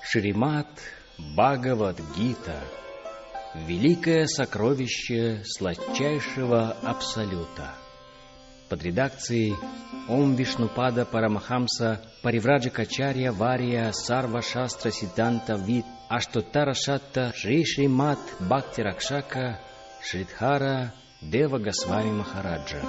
Шримад Бхагавад-гита – великое сокровище сладчайшего Абсолюта. Под редакцией Ом Вишнупада Парамахамса Паривраджакачарья Вария Сарва Шастра Сиддханта Вид Аштотара Шатта Шри Шримад Бхакти Ракшака Шридхара Дева Госвами Махараджа.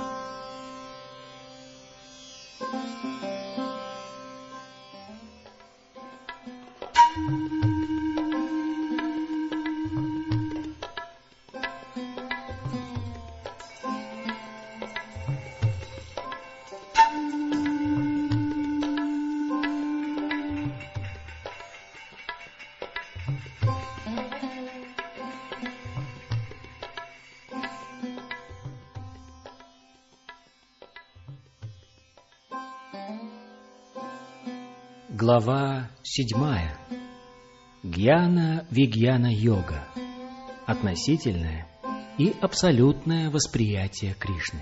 Глава 7. Гьяна-вигьяна-йога. Относительное и абсолютное восприятие Кришны.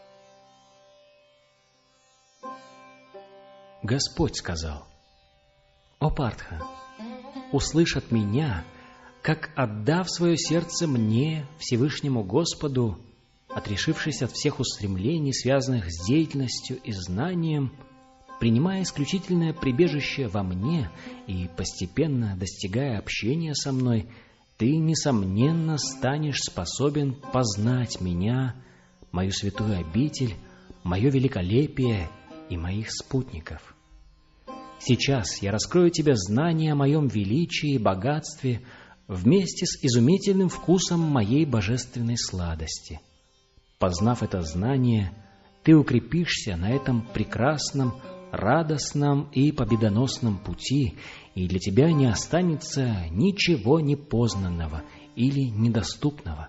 Господь сказал: «О Партха, услышь от меня, как, отдав свое сердце мне, Всевышнему Господу, отрешившись от всех устремлений, связанных с деятельностью и знанием, принимая исключительное прибежище во мне и постепенно достигая общения со мной, ты, несомненно, станешь способен познать меня, мою святую обитель, мое великолепие и моих спутников. Сейчас я раскрою тебе знание о моем величии и богатстве вместе с изумительным вкусом моей божественной сладости. Познав это знание, ты укрепишься на этом прекрасном, радостном и победоносном пути, и для тебя не останется ничего непознанного или недоступного.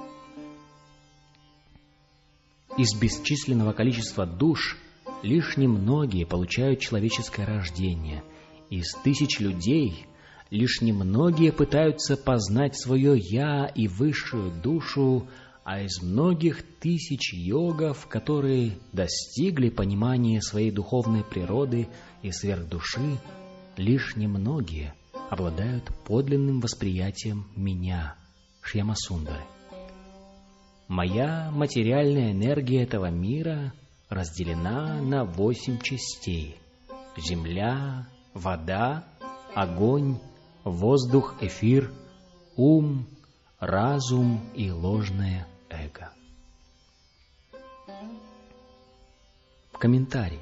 Из бесчисленного количества душ лишь немногие получают человеческое рождение. Из тысяч людей лишь немногие пытаются познать свое «я» и высшую душу, а из многих тысяч йогов, которые достигли понимания своей духовной природы и сверхдуши, лишь немногие обладают подлинным восприятием меня, Шьямасундары. Моя материальная энергия этого мира разделена на 8 частей: земля, вода, огонь, воздух, эфир, ум, разум и ложное эго. Комментарий.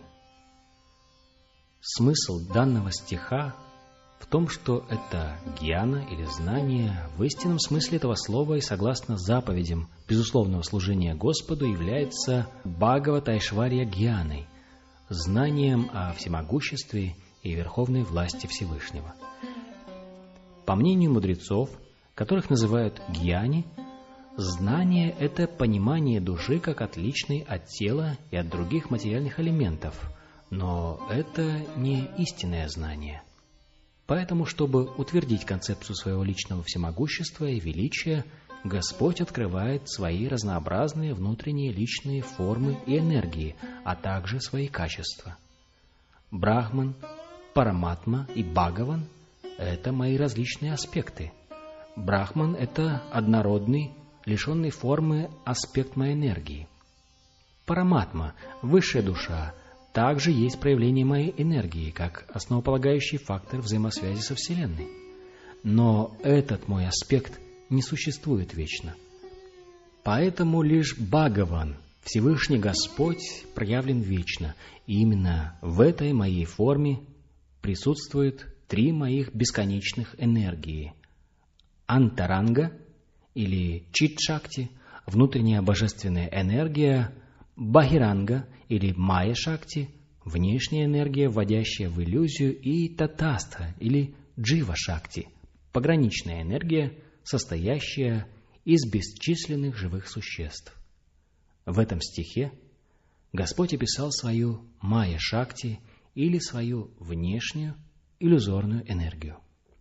Смысл данного стиха в том, что это гьяна или знание в истинном смысле этого слова и согласно заповедям безусловного служения Господу является Бхагават-айшварья гьяной, знанием о всемогуществе и верховной власти Всевышнего. По мнению мудрецов, которых называют гьяни, знание – это понимание души как отличной от тела и от других материальных элементов, но это не истинное знание. Поэтому, чтобы утвердить концепцию своего личного всемогущества и величия, Господь открывает свои разнообразные внутренние личные формы и энергии, а также свои качества. Брахман, Параматма и Бхагаван – это мои различные аспекты. Брахман – это однородный, лишенный формы аспект моей энергии. Параматма, высшая душа, также есть проявление моей энергии, как основополагающий фактор взаимосвязи со Вселенной. Но этот мой аспект не существует вечно. Поэтому лишь Бхагаван, Всевышний Господь, проявлен вечно, и именно в этой моей форме присутствует 3 моих бесконечных энергии: Антаранга или Чит-шакти, внутренняя божественная энергия; Бахиранга или Майя-шакти, внешняя энергия, вводящая в иллюзию; и Татастха или Джива-шакти, пограничная энергия, состоящая из бесчисленных живых существ. В этом стихе Господь описал свою Майя-шакти или свою внешнюю иллюзорную энергию.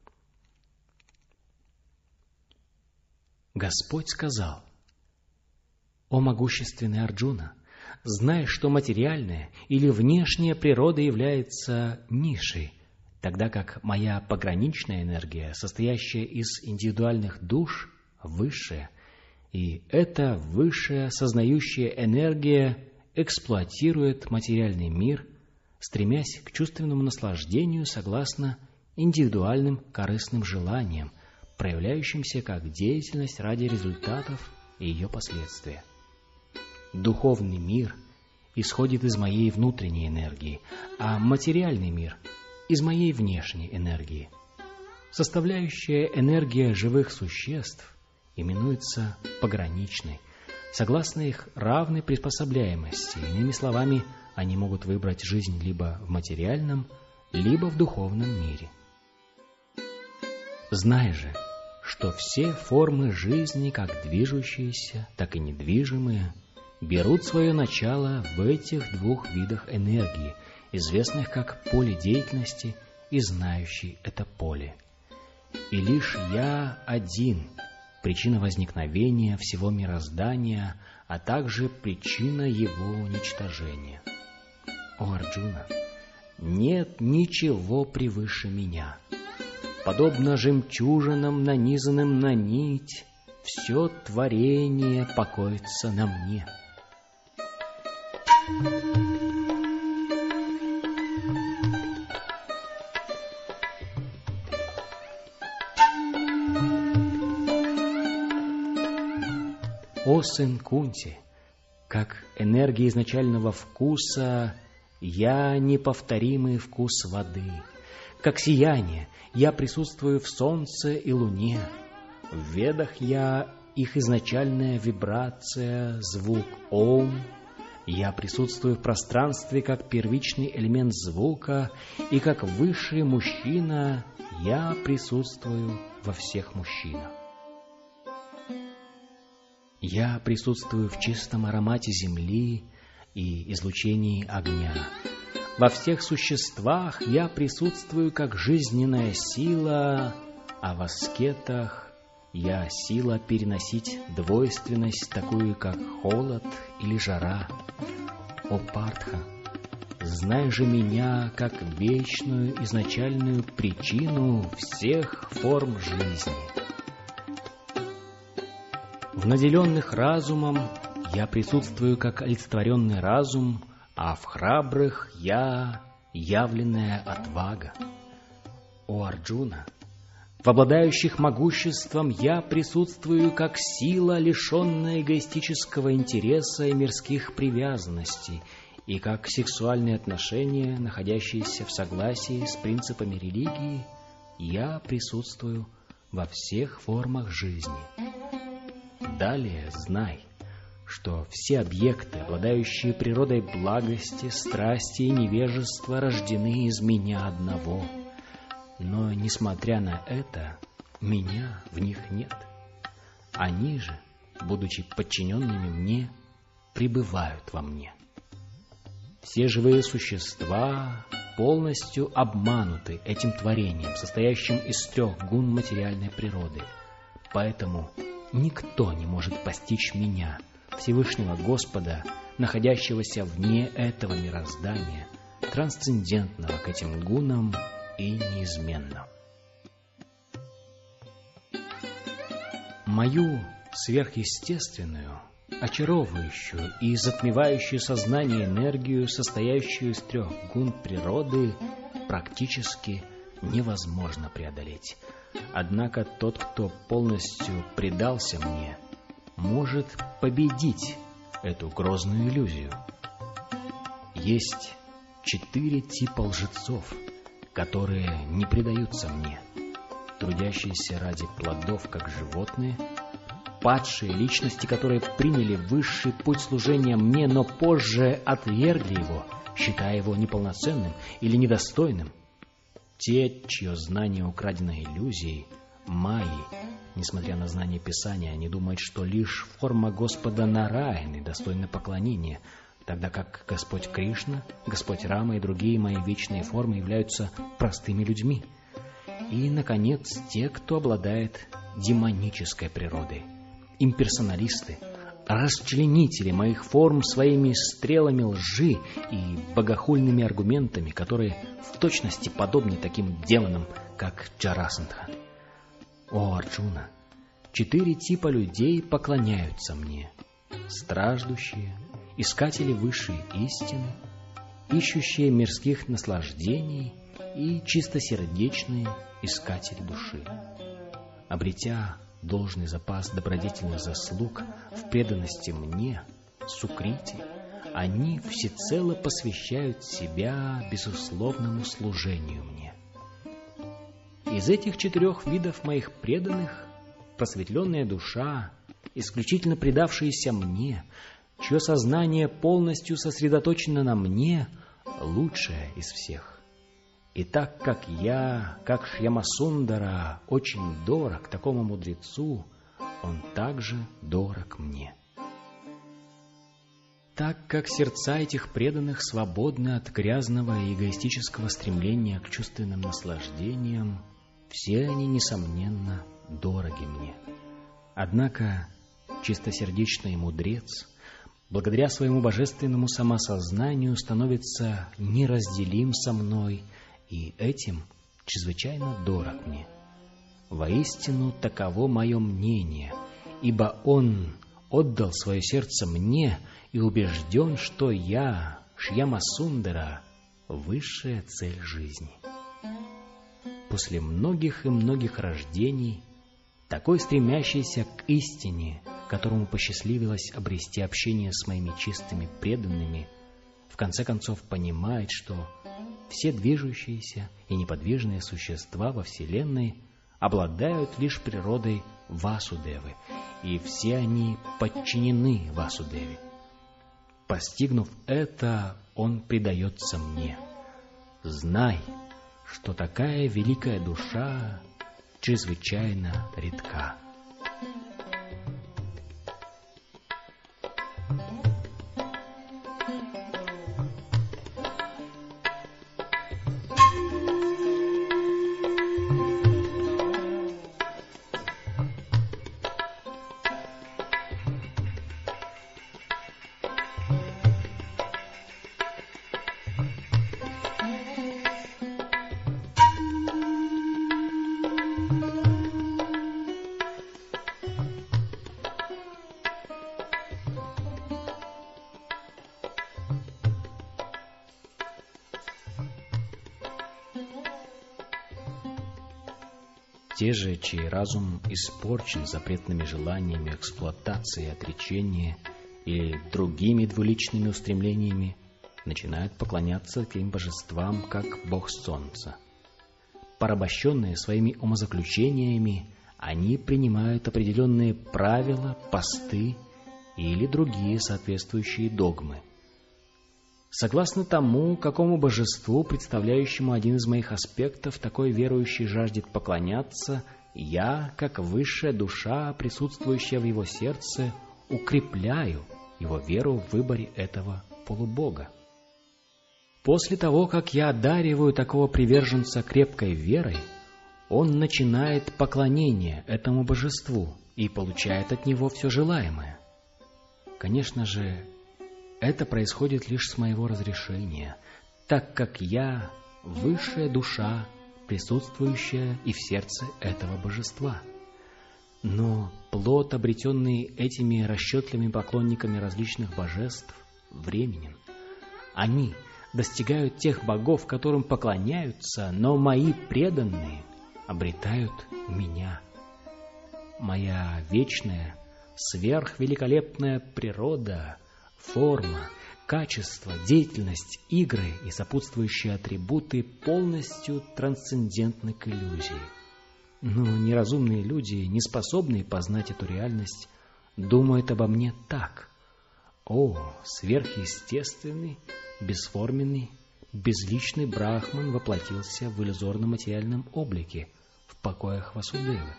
Господь сказал: «О могущественный Арджуна, знай, что материальная или внешняя природа является низшей, тогда как моя пограничная энергия, состоящая из индивидуальных душ, высшая, и эта высшая сознающая энергия эксплуатирует материальный мир, стремясь к чувственному наслаждению согласно индивидуальным корыстным желаниям, проявляющимся как деятельность ради результатов и ее последствия. Духовный мир исходит из моей внутренней энергии, а материальный мир – из моей внешней энергии. Составляющая энергия живых существ именуется пограничной, согласно их равной приспособляемости. Иными словами, они могут выбрать жизнь либо в материальном, либо в духовном мире. Знай же, что все формы жизни, как движущиеся, так и недвижимые, берут свое начало в этих двух видах энергии, известных как поле деятельности и знающий это поле. И лишь Я один, причина возникновения всего мироздания, а также причина его уничтожения. О Арджуна, нет ничего превыше Меня. Подобно жемчужинам, нанизанным на нить, все творение покоится на Мне. О сын Кунти, как энергия изначального вкуса, я неповторимый вкус воды. Как сияние, я присутствую в солнце и луне. В ведах я их изначальная вибрация, звук Ом. Я присутствую в пространстве как первичный элемент звука, и как высший мужчина я присутствую во всех мужчинах. Я присутствую в чистом аромате земли и излучении огня. Во всех существах я присутствую как жизненная сила, а в аскетах я сила переносить двойственность, такую как холод или жара. О Партха, знай же Меня как вечную изначальную причину всех форм жизни. В наделенных разумом я присутствую как олицетворенный разум, а в храбрых я явленная отвага. О Арджуна, в обладающих могуществом я присутствую как сила, лишенная эгоистического интереса и мирских привязанностей, и как сексуальные отношения, находящиеся в согласии с принципами религии, я присутствую во всех формах жизни. Далее знай, что все объекты, обладающие природой благости, страсти и невежества, рождены из Меня одного. Но, несмотря на это, Меня в них нет. Они же, будучи подчиненными Мне, пребывают во Мне. Все живые существа полностью обмануты этим творением, состоящим из 3 гун материальной природы. Поэтому никто не может постичь Меня, Всевышнего Господа, находящегося вне этого мироздания, трансцендентного к этим гунам и неизменного. Мою сверхъестественную, очаровывающую и затмевающую сознание энергию, состоящую из 3 гун природы, практически невозможно преодолеть. Однако тот, кто полностью предался Мне, может победить эту грозную иллюзию. Есть 4 типа лжецов, которые не предаются Мне: трудящиеся ради плодов, как животные, падшие личности, которые приняли высший путь служения Мне, но позже отвергли его, считая его неполноценным или недостойным, те, чье знание украдено иллюзией, майей. Несмотря на знание Писания, они думают, что лишь форма Господа Нараяны достойна поклонения, тогда как Господь Кришна, Господь Рама и другие мои вечные формы являются простыми людьми. И, наконец, те, кто обладает демонической природой, имперсоналисты, расчленители моих форм своими стрелами лжи и богохульными аргументами, которые в точности подобны таким демонам, как Джарасандха. О, Арджуна, 4 типа людей поклоняются мне: страждущие, искатели высшей истины, ищущие мирских наслаждений и чистосердечные искатели души. Обретя должный запас добродетельных заслуг в преданности мне, Сукрити, они всецело посвящают себя безусловному служению мне. Из этих 4 видов моих преданных просветленная душа, исключительно предавшаяся мне, чье сознание полностью сосредоточено на мне, лучшая из всех. И так как я, как Шьямасундара, очень дорог такому мудрецу, он также дорог мне. Так как сердца этих преданных свободны от грязного и эгоистического стремления к чувственным наслаждениям, все они, несомненно, дороги мне. Однако чистосердечный мудрец, благодаря своему божественному самосознанию, становится неразделим со мной, и этим чрезвычайно дорог мне. Воистину, таково мое мнение, ибо он отдал свое сердце мне и убежден, что я, Шьямасундара, высшая цель жизни. После многих и многих рождений, такой стремящийся к истине, которому посчастливилось обрести общение с моими чистыми преданными, в конце концов понимает, что все движущиеся и неподвижные существа во Вселенной обладают лишь природой Васудевы, и все они подчинены Васудеве. Постигнув это, он предается мне. Знай, что такая великая душа чрезвычайно редка. Те же, чей разум испорчен запретными желаниями эксплуатации и отречения или другими двуличными устремлениями, начинают поклоняться таким божествам, как бог солнца. Порабощенные своими умозаключениями, они принимают определенные правила, посты или другие соответствующие догмы. Согласно тому, какому божеству, представляющему один из моих аспектов, такой верующий жаждет поклоняться, я, как высшая душа, присутствующая в его сердце, укрепляю его веру в выборе этого полубога. После того, как я одариваю такого приверженца крепкой верой, он начинает поклонение этому божеству и получает от него все желаемое. Конечно же, это происходит лишь с моего разрешения, так как я — высшая душа, присутствующая и в сердце этого божества. Но плод, обретенный этими расчетливыми поклонниками различных божеств, временен. Они достигают тех богов, которым поклоняются, но мои преданные обретают меня. Моя вечная, сверхвеликолепная природа, форма, качество, деятельность, игры и сопутствующие атрибуты полностью трансцендентны к иллюзии. Но неразумные люди, не способные познать эту реальность, думают обо мне так: о, сверхъестественный, бесформенный, безличный Брахман воплотился в иллюзорно-материальном облике в покоях Васудевы.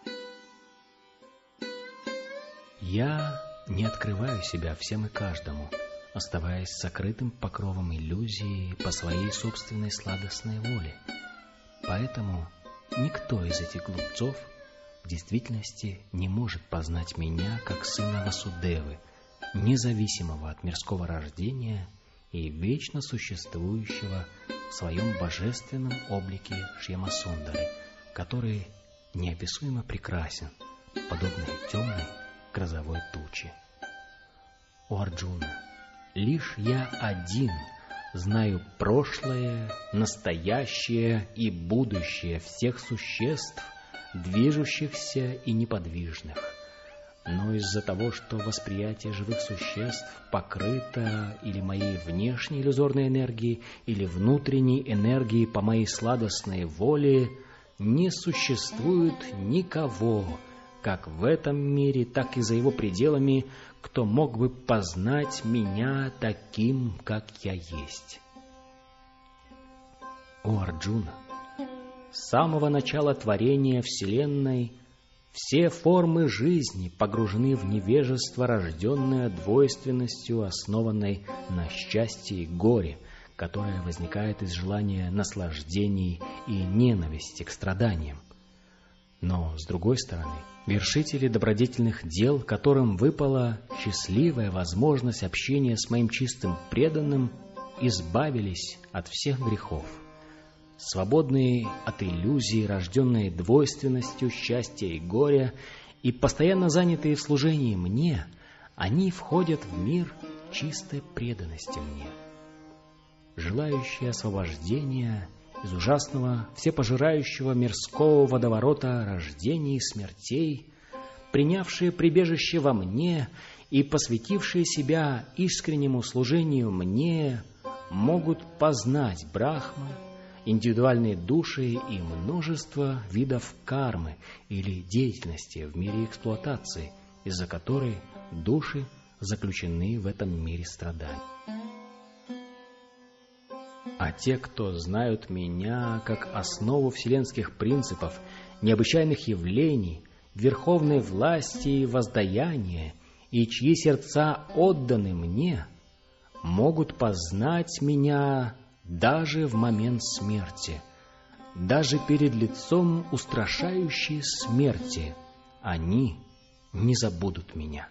Я не открываю себя всем и каждому, оставаясь сокрытым покровом иллюзии по своей собственной сладостной воле. Поэтому никто из этих глупцов в действительности не может познать меня как сына Васудевы, независимого от мирского рождения и вечно существующего в своем божественном облике Шьямасундары, который неописуемо прекрасен, подобно темной грозовой туче. О Арджуна, лишь я один знаю прошлое, настоящее и будущее всех существ, движущихся и неподвижных. Но из-за того, что восприятие живых существ покрыто или моей внешней иллюзорной энергией, или внутренней энергией по моей сладостной воле, не существует никого, как в этом мире, так и за его пределами, кто мог бы познать меня таким, как я есть. О Арджуна, с самого начала творения Вселенной все формы жизни погружены в невежество, рожденное двойственностью, основанной на счастье и горе, которое возникает из желания наслаждений и ненависти к страданиям. Но, с другой стороны, вершители добродетельных дел, которым выпала счастливая возможность общения с моим чистым преданным, избавились от всех грехов. Свободные от иллюзий, рожденные двойственностью счастья и горя, и постоянно занятые в служении мне, они входят в мир чистой преданности мне. Желающие освобождения из ужасного, всепожирающего мирского водоворота рождений и смертей, принявшие прибежище во мне и посвятившие себя искреннему служению мне, могут познать Брахман, индивидуальные души и множество видов кармы или деятельности в мире эксплуатации, из-за которой души заключены в этом мире страданий. А те, кто знают меня как основу вселенских принципов, необычайных явлений, верховной власти и воздаяния, и чьи сердца отданы мне, могут познать меня даже в момент смерти, даже перед лицом устрашающей смерти, они не забудут меня.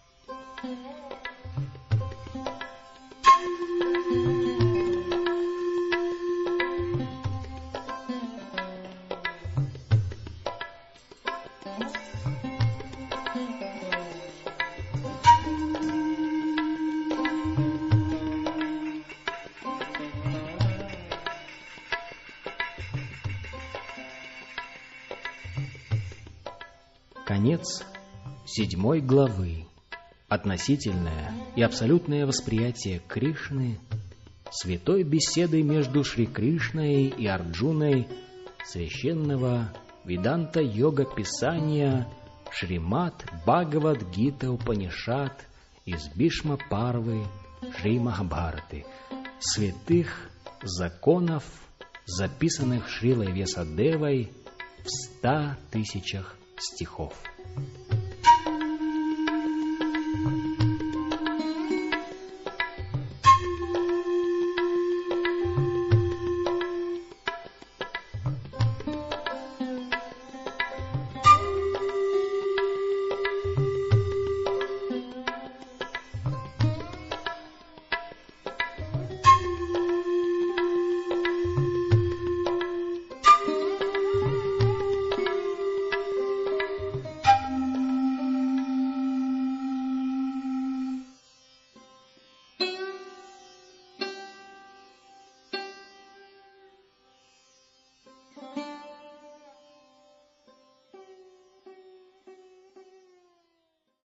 Конец 7 главы. Относительное и абсолютное восприятие Кришны, святой беседы между Шри Кришной и Арджуной, священного Веданта-йога писания Шримад Бхагавад-гита Упанишад из Бишма-парвы Шри Махабхараты, святых законов, записанных Шрилой Весадевой в 100 000 стихов.